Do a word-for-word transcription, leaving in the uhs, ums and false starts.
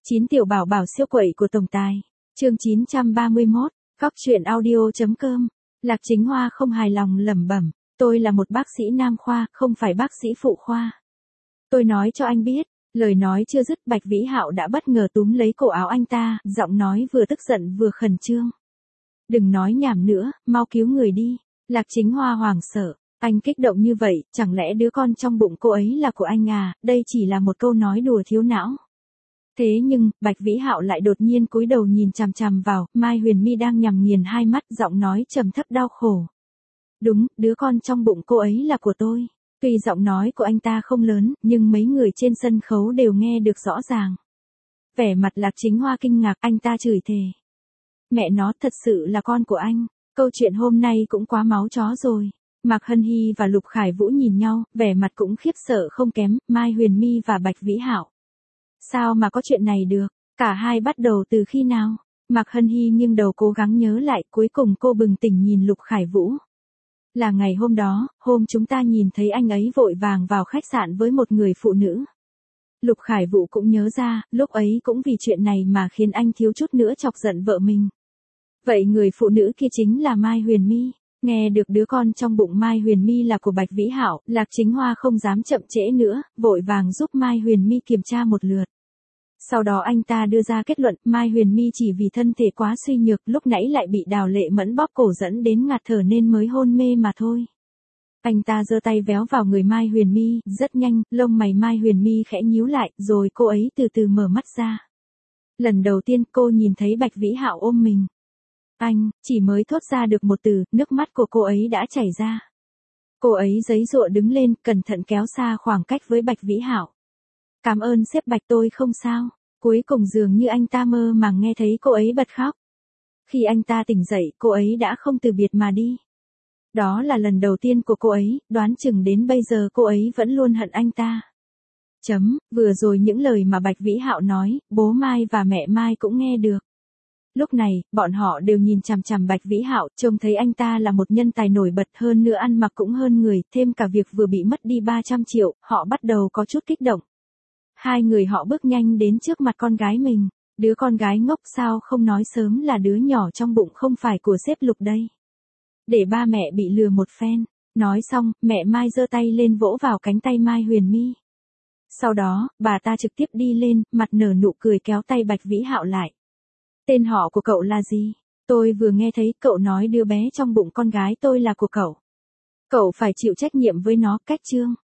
chín tiểu bảo bảo siêu quậy của tổng tài. Chương chín trăm ba mươi mốt, Góc truyện audio.com. Lạc Chính Hoa không hài lòng lẩm bẩm, tôi là một bác sĩ nam khoa, không phải bác sĩ phụ khoa. Tôi nói cho anh biết, lời nói chưa dứt Bạch Vĩ Hạo đã bất ngờ túm lấy cổ áo anh ta, giọng nói vừa tức giận vừa khẩn trương. Đừng nói nhảm nữa, mau cứu người đi. Lạc Chính Hoa hoảng sợ, anh kích động như vậy, chẳng lẽ đứa con trong bụng cô ấy là của anh à, đây chỉ là một câu nói đùa thiếu não. Thế nhưng, Bạch Vĩ Hạo lại đột nhiên cúi đầu nhìn chằm chằm vào, Mai Huyền My đang nhằm nghiền hai mắt, giọng nói trầm thấp đau khổ. Đúng, đứa con trong bụng cô ấy là của tôi. Tuy giọng nói của anh ta không lớn, nhưng mấy người trên sân khấu đều nghe được rõ ràng. Vẻ mặt Lạc Chính Hoa kinh ngạc, anh ta chửi thề. Mẹ nó, thật sự là con của anh. Câu chuyện hôm nay cũng quá máu chó rồi. Mạc Hân Hy và Lục Khải Vũ nhìn nhau, vẻ mặt cũng khiếp sợ không kém, Mai Huyền My và Bạch Vĩ Hạo. Sao mà có chuyện này được? Cả hai bắt đầu từ khi nào? Mạc Hân Hy nghiêng đầu cố gắng nhớ lại, cuối cùng cô bừng tỉnh nhìn Lục Khải Vũ. Là ngày hôm đó, hôm chúng ta nhìn thấy anh ấy vội vàng vào khách sạn với một người phụ nữ. Lục Khải Vũ cũng nhớ ra, lúc ấy cũng vì chuyện này mà khiến anh thiếu chút nữa chọc giận vợ mình. Vậy người phụ nữ kia chính là Mai Huyền My. Nghe được đứa con trong bụng Mai Huyền My là của Bạch Vĩ Hạo, Lạc Chính Hoa không dám chậm trễ nữa, vội vàng giúp Mai Huyền My kiểm tra một lượt. Sau đó anh ta đưa ra kết luận, Mai Huyền My chỉ vì thân thể quá suy nhược, lúc nãy lại bị Đào Lệ Mẫn bóp cổ dẫn đến ngạt thở nên mới hôn mê mà thôi. Anh ta giơ tay véo vào người Mai Huyền My, rất nhanh, lông mày Mai Huyền My khẽ nhíu lại, rồi cô ấy từ từ mở mắt ra. Lần đầu tiên cô nhìn thấy Bạch Vĩ Hạo ôm mình. Anh, chỉ mới thốt ra được một từ, nước mắt của cô ấy đã chảy ra. Cô ấy giãy giụa đứng lên, cẩn thận kéo xa khoảng cách với Bạch Vĩ Hạo. Cảm ơn sếp Bạch, tôi không sao. Cuối cùng dường như anh ta mơ màng nghe thấy cô ấy bật khóc. Khi anh ta tỉnh dậy, cô ấy đã không từ biệt mà đi. Đó là lần đầu tiên của cô ấy, đoán chừng đến bây giờ cô ấy vẫn luôn hận anh ta. Chấm, vừa rồi những lời mà Bạch Vĩ Hạo nói, bố Mai và mẹ Mai cũng nghe được. Lúc này, bọn họ đều nhìn chằm chằm Bạch Vĩ Hạo, trông thấy anh ta là một nhân tài nổi bật, hơn nữa ăn mặc cũng hơn người, thêm cả việc vừa bị mất đi ba trăm triệu, họ bắt đầu có chút kích động. Hai người họ bước nhanh đến trước mặt con gái mình. Đứa con gái ngốc, sao không nói sớm là đứa nhỏ trong bụng không phải của sếp Lục đây. Để ba mẹ bị lừa một phen. Nói xong, mẹ Mai giơ tay lên vỗ vào cánh tay Mai Huyền My. Sau đó, bà ta trực tiếp đi lên, mặt nở nụ cười kéo tay Bạch Vĩ Hạo lại. Tên họ của cậu là gì? Tôi vừa nghe thấy cậu nói đứa bé trong bụng con gái tôi là của cậu. Cậu phải chịu trách nhiệm với nó, cách chương.